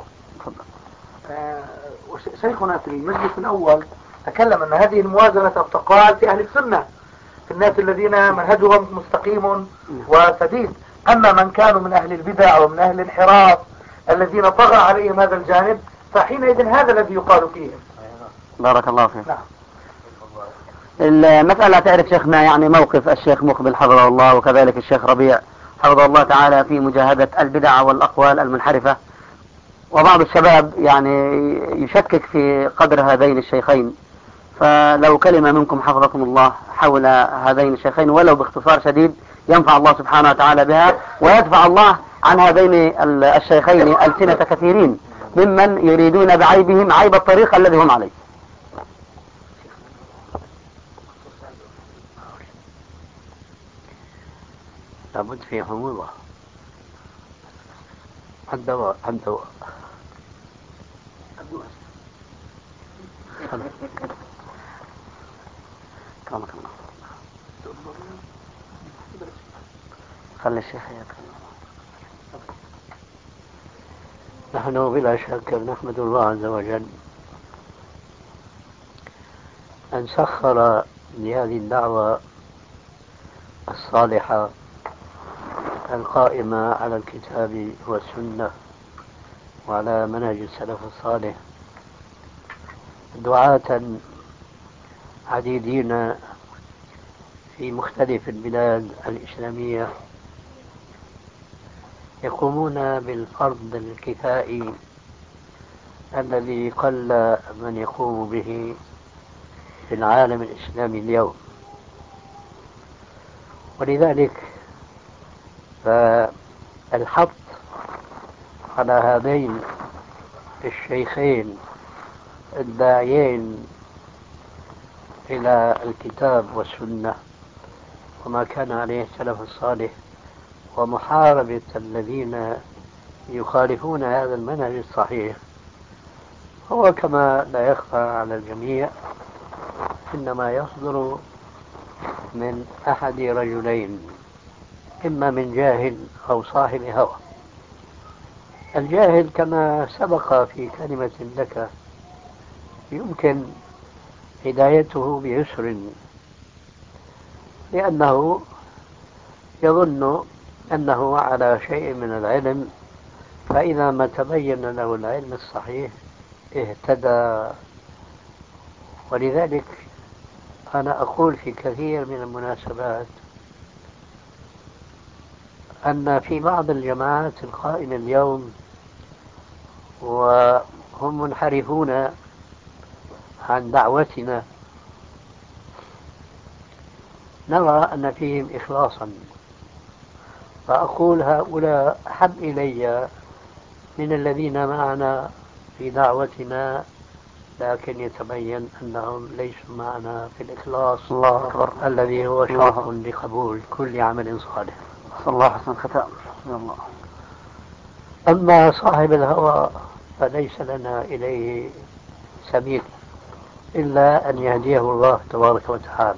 شيخنا في المجلس الأول تكلم أن هذه الموازنة تقال في أهل السنة، في الناس الذين منهجهم مستقيم وسديد. أما من كانوا من أهل البدع ومن أهل الانحراف الذين طغى عليهم هذا الجانب فحينئذ هذا الذي يقال فيهم. بارك الله فيكم. نعم. المسألة تعرف شيخنا يعني موقف الشيخ مقبل حفظه الله وكذلك الشيخ ربيع حفظه الله تعالى في مجاهدة البدع والأقوال المنحرفة، وبعض الشباب يعني يشكك في قدر هذين الشيخين، فلو كلمة منكم حفظكم الله حول هذين الشيخين ولو باختصار شديد ينفع الله سبحانه وتعالى بها ويدفع الله عن هذين الشيخين ألسنة كثيرين ممن يريدون بعيبهم عيب الطريق الذي هم عليه. لابد في حموضة. الدواء أكرمك الله. خلي الشيخ يتكلم. نحن بلا شك نحمد الله عز وجل أن سخر لهذه الدعوة الصالحة القائمة على الكتاب والسنة وعلى منهج السلف الصالح دعاة عديدين في مختلف البلاد الإسلامية يقومون بالفرض الكفائي الذي قل من يقوم به في العالم الإسلامي اليوم. ولذلك فالحط على هذين الشيخين الداعيين إلى الكتاب والسنة وما كان عليه السلف الصالح ومحاربة الذين يخالفون هذا المنهج الصحيح هو كما لا يخفى على الجميع إنما يصدر من أحد رجلين، إما من جاهل أو صاحب هوى. الجاهل كما سبق في كلمة لك يمكن هدايته بيسر، لأنه يظن أنه على شيء من العلم، فإذا ما تبين له العلم الصحيح اهتدى. ولذلك أنا أقول في كثير من المناسبات أن في بعض الجماعات القائمة اليوم وهم منحرفون عن دعوتنا نرى أن فيهم إخلاصا، فأقول هؤلاء أحب إلي من الذين معنا في دعوتنا لكن يتبين أنهم ليسوا معنا في الإخلاص الذي هو شرط لقبول كل عمل صالح. الله حسن الختام. أما صاحب الهوى فليس لنا إليه سبيل إلا أن يهديه الله تبارك وتعالى.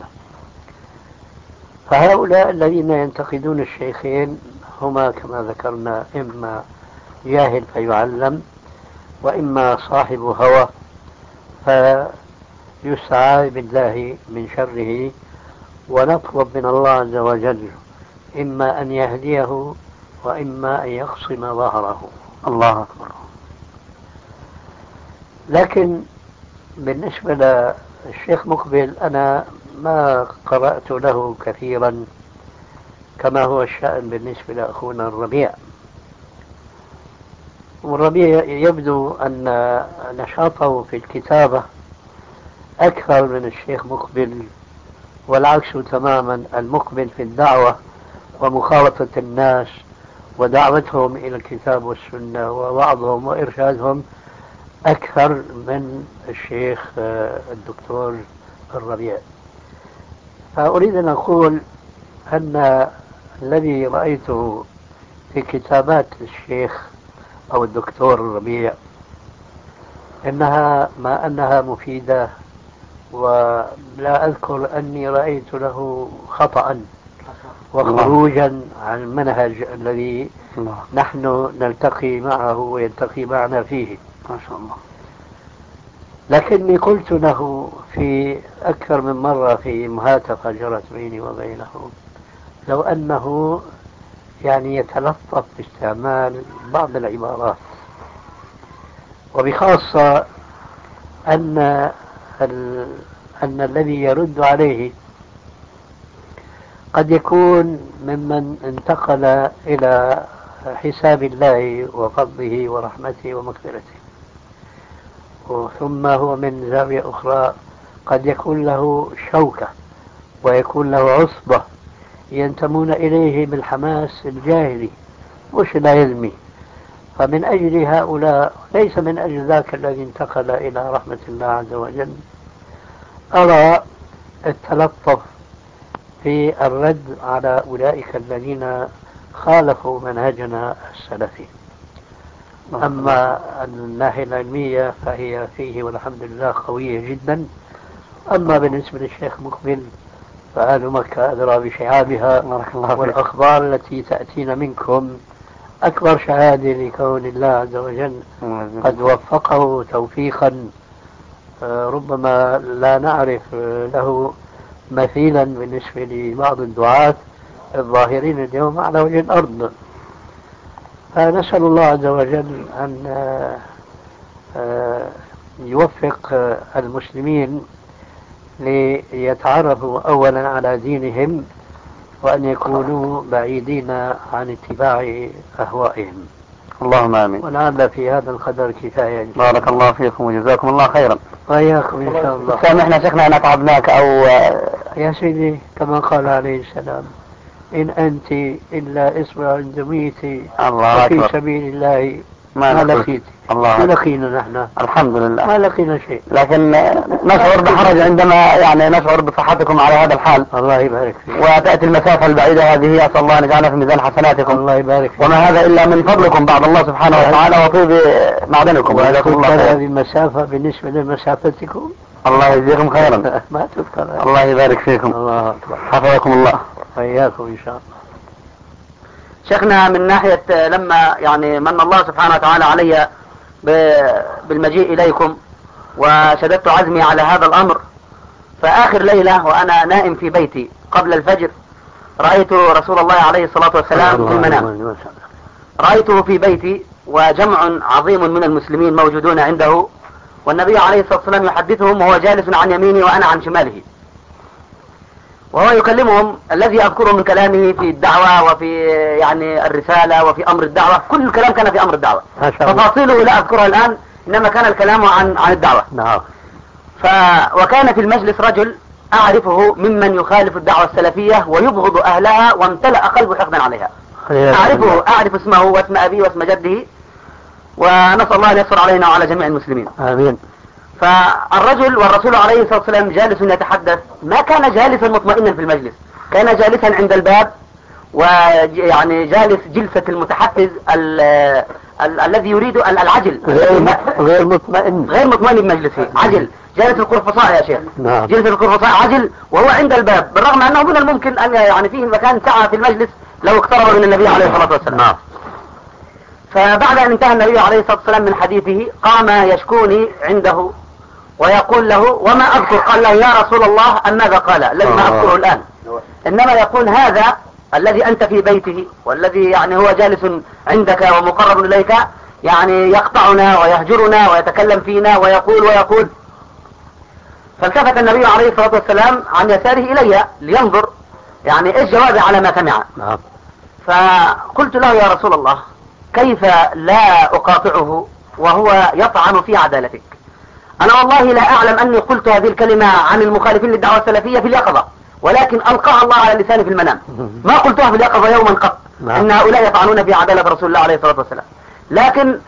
فهؤلاء الذين ينتقدون الشيخين هما كما ذكرنا إما جاهل فيعلم وإما صاحب هوى فيستعاذ بالله من شره ونطلب من الله عز وجل إما أن يهديه وإما أن يقصم ظهره. الله أكبر. لكن بالنسبة للشيخ مقبل أنا ما قرأت له كثيرا كما هو الشأن بالنسبة لأخونا الربيع. والربيع يبدو أن نشاطه في الكتابة أكثر من الشيخ مقبل، والعكس تماما، المقبل في الدعوة ومخالطة الناس ودعوتهم إلى الكتاب والسنة ووعظهم وإرشادهم أكثر من الشيخ الدكتور الربيع. فأريد أن أقول أن الذي رأيته في كتابات الشيخ أو الدكتور الربيع إنها ما أنها مفيدة، ولا أذكر أني رأيت له خطأ وخروجا عن المنهج الذي نحن نلتقي معه ويلتقي معنا فيه ما شاء الله. لكني قلت له في أكثر من مرة في مهاتفة جرت بيني وبينه لو أنه يعني يتلطف باستعمال بعض العبارات، وبخاصة أن الذي يرد عليه قد يكون ممن انتقل إلى حساب الله وفضله ورحمته ومغفرته، ثم هو من زاوية أخرى قد يكون له شوكة ويكون له عصبة ينتمون إليه بالحماس الجاهلي مش العلمي. فمن أجل هؤلاء ليس من أجل ذاك الذي انتقل إلى رحمة الله عز وجل أرى التلطف في الرد على أولئك الذين خالفوا منهجنا السلفي. أما الناحية العلمية فهي فيه والحمد لله قوية جدا. أما بالنسبة للشيخ مقبل فأهل مكة أدرى بشعابها، والأخبار التي تأتينا منكم أكبر شهادة لكون الله عز وجل قد وفقه توفيقا ربما لا نعرف له مثيلا بالنسبة لبعض الدعاة الظاهرين اليوم على وجه الأرض. فنسأل الله عز وجل أن يوفق المسلمين ليتعرفوا أولا على دينهم، وأن يكونوا بعيدين عن اتباع أهوائهم. اللهم آمين. ولعل في هذا القدر كفاية. بارك الله فيكم وجزاكم الله خيرا. وإياكم إن شاء الله. سامحنا شيخنا أن أتعبناك أو يا سيدي كما قال عليه السلام: إن أنت إلا إصبع عند ميتي وفي سبيل الله ما لقيت. ما لقينا نحن الحمد لله، ما لقينا شيء، لكن نشعر بحرج عندما يعني نشعر بصحتكم على هذا الحال. الله يبارك فيك. وتأتي المسافة البعيدة هذه، أسأل الله أن يجعلها في ميزان حسناتكم. الله يبارك فيك. وما هذا إلا من فضلكم بعد الله سبحانه وتعالى وطيب معدنكم. هذه المسافة بالنسبة لمسافتكم الله يجزيكم خيرا. ما تذكر. الله يبارك فيكم. الله أكبر. حفظكم الله. وإياكم إن شاء الله. شيخنا، من ناحية لما يعني من الله سبحانه وتعالى علي بالمجيء إليكم وشددت عزمي على هذا الأمر، فآخر ليلة وأنا نائم في بيتي قبل الفجر رأيت رسول الله عليه الصلاة والسلام في المنام. رأيته في بيتي وجمع عظيم من المسلمين موجودون عنده، والنبي عليه الصلاة والسلام يحدثهم وهو جالس عن يميني وأنا عن شماله، وهو يكلمهم. الذي أذكره من كلامه في الدعوة وفي يعني الرسالة وفي أمر الدعوة، كل الكلام كان في أمر الدعوة، تفاصيله لا أذكرها الآن، إنما كان الكلام عن الدعوة. نعم. وكان في المجلس رجل أعرفه ممن يخالف الدعوة السلفية ويبغض أهلها وامتلأ قلبه حقدا عليها. أعرف اسمه واسم أبيه واسم جده، ونسأل الله أن يسر علينا وعلى جميع المسلمين. آمين. فالرجل والرسول عليه الصلاة والسلام جالس يتحدث، ما كان جالسا مطمئنا في المجلس، كان جالسا عند الباب، ويعني جالس جلسة المتحفز الذي يريد العجل، غير مطمئن بمجلسه، عجل، جالس القرفصاء يا شيخ. نعم. جلسة القرفصاء عجل وهو عند الباب، بالرغم أنه من الممكن أن يعني فيه مكان سعة في المجلس لو اقترب من النبي عليه الصلاة والسلام. نعم. فبعد أن انتهى النبي عليه الصلاة والسلام من حديثه قام يشكوني عنده ويقول له: وما أذكر؟ قال له: يا رسول الله، أن ماذا قال؟ الذي ما أذكره الآن، إنما يقول هذا الذي أنت في بيته والذي يعني هو جالس عندك ومقرب إليك، يعني يقطعنا ويهجرنا ويتكلم فينا ويقول. فالتفت النبي عليه الصلاة والسلام عن يساره إلي لينظر يعني إيش جوابي على ما سمع. نعم. فقلت له: يا رسول الله، كيف لا أقاطعه وهو يطعن في عدالتك؟ أنا والله لا أعلم أني قلت هذه الكلمة عن المخالفين للدعوة السلفية في اليقظة، ولكن ألقاها الله على لساني في المنام، ما قلتها في اليقظة يوما قط، إن هؤلاء يطعنون في عدالة رسول الله عليه الصلاة والسلام، لكن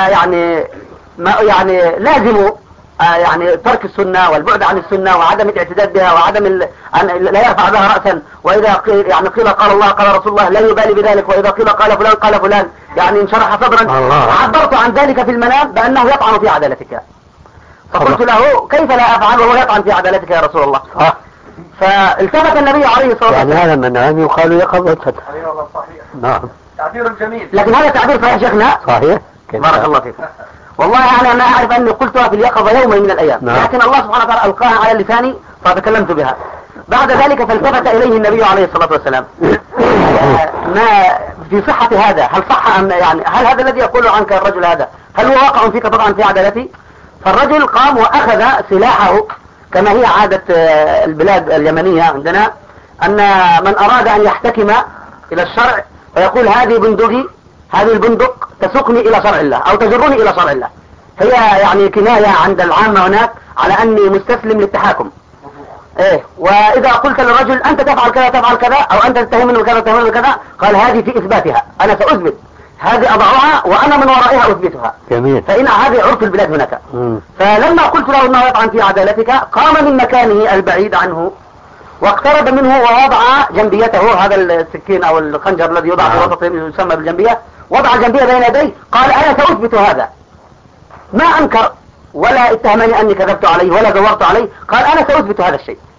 يعني لازم يعني ترك السنة والبعد عن السنة وعدم الاعتداد بها وعدم أن لا يرفع بها رأسا، وإذا قيل قال الله قال رسول الله لا يبالي بذلك، وإذا قيل قال فلان يعني انشرح صدرا. عبرت عن ذلك في المنام بأنه يطعن في عدالتك، فقلت له: كيف لا أفعل وهو يطعن في عدالتك يا رسول الله؟ فالتفت النبي عليه الصلاة والسلام. يعني هذا منام يقال يقظة. صحيح. نعم. تعبير جميل. لكن هذا تعبير صحيح شيخنا. صحيح. بارك الله فيك. والله أنا ما أعرف أني قلتها في اليقظة يوما من الأيام. نعم. لكن الله سبحانه وتعالى ألقاها على لساني فتكلمت بها. بعد ذلك فالتفت إليه النبي عليه الصلاة والسلام: ما في صحة هذا؟ هل صح أم يعني هل هذا الذي يقول عنك الرجل هذا هل هو واقع فيك طبعا في عدالتي؟ فالرجل قام وأخذ سلاحه كما هي عادة البلاد اليمنية عندنا، أن من أراد أن يحتكم إلى الشرع فيقول: هذه بندقي، هذه البندق تسوقني إلى شرع الله أو تجرني إلى شرع الله. هي يعني كناية عند العامة هناك على أني مستسلم للتحاكم. وإذا قلت للرجل: أنت تفعل كذا تفعل كذا، أو أنت تتهمني بكذا تتهمني بكذا، قال: هذه في إثباتها، أنا سأثبت، هذه أضعها وأنا من ورائها أثبتها. جميل. فإن هذه عرف البلاد هناك. فلما قلت له أنه يطعن في عدالتك قام من مكانه البعيد عنه واقترب منه ووضع جنبيته، هذا السكين أو الخنجر الذي يوضع في وسطه يسمى بالجنبية، وضع جنبية بين يديه، قال: أنا سأثبت هذا. ما أنكر ولا اتهمني أني كذبت عليه ولا دورت عليه، قال: أنا سأثبت هذا الشيء.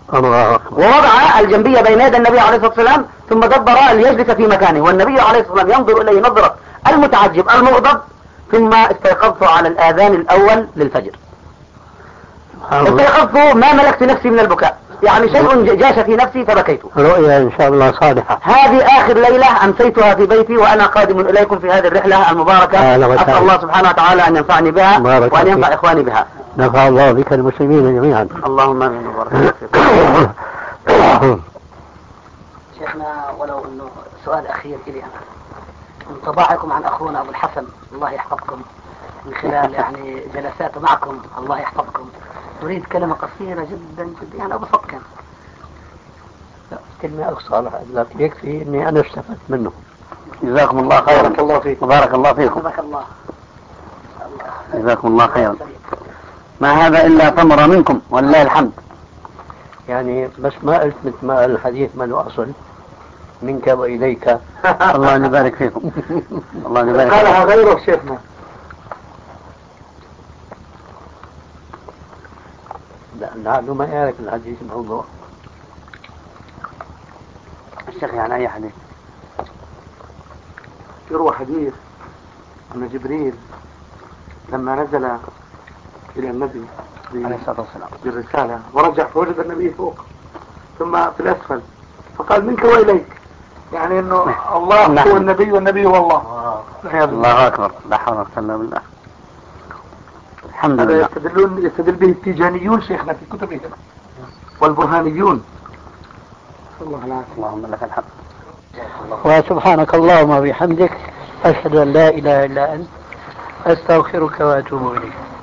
ووضع الجنبية بين يدي النبي عليه الصلاة والسلام، ثم دبر أن يجلس في مكانه، والنبي عليه الصلاة والسلام ينظر إليه نظرة المتعجب المغضب. ثم استيقظت على الآذان الأول للفجر. استيقظت ما ملكت نفسي من البكاء، يعني شيء جاش في نفسي فبكيت. رؤيا إن شاء الله صالحة. هذه آخر ليلة أمسيتها في بيتي وأنا قادم إليكم في هذه الرحلة المباركة. أسأل الله سبحانه وتعالى أن ينفعني بها وأن ينفع إخواني بها. نفع الله بك المسلمين جميعا. اللهم آمين. وبارك شيخنا، ولو أنه سؤال أخير إلي أنا، انطباعكم عن أخونا أبو الحسن الله يحفظكم من خلال يعني جلساته معكم الله يحفظكم، أريد كلمة قصيرة جدا جدا يعني أبو صدق. كلمة أقصى لكن يكفي إني أنا استفدت منه. جزاكم الله خيرا. بارك الله فيكم. بارك الله فيكم. بارك الله. جزاكم الله خيرا. ما هذا إلا ثمرة منكم ولله الحمد. يعني بس ما قلت مثل ما قال الحديث ما له أصل، منك وإليك. الله يبارك فيكم. الله يبارك فيكم. قالها غيره شيخنا. لعله ما يعرف الحديث موضوع. الشيخ يعني أي حديث؟ يروى حديث أن جبريل لما نزل إلى النبي عليه الصلاة والسلام بالرسالة ورجع فوجد النبي فوق ثم في الأسفل، فقال منك وإليك، يعني أنه الله هو النبي والنبي هو الله. الله أكبر. لا حول ولا قوة إلا بالله. الحمد لله. يستدل به التيجانيون شيخنا في كتبهم والبرهانيون. الله العافية. اللهم لك الحمد. وسبحانك اللهم وبحمدك أشهد أن لا إله إلا أنت أستغفرك وأتوب إليك.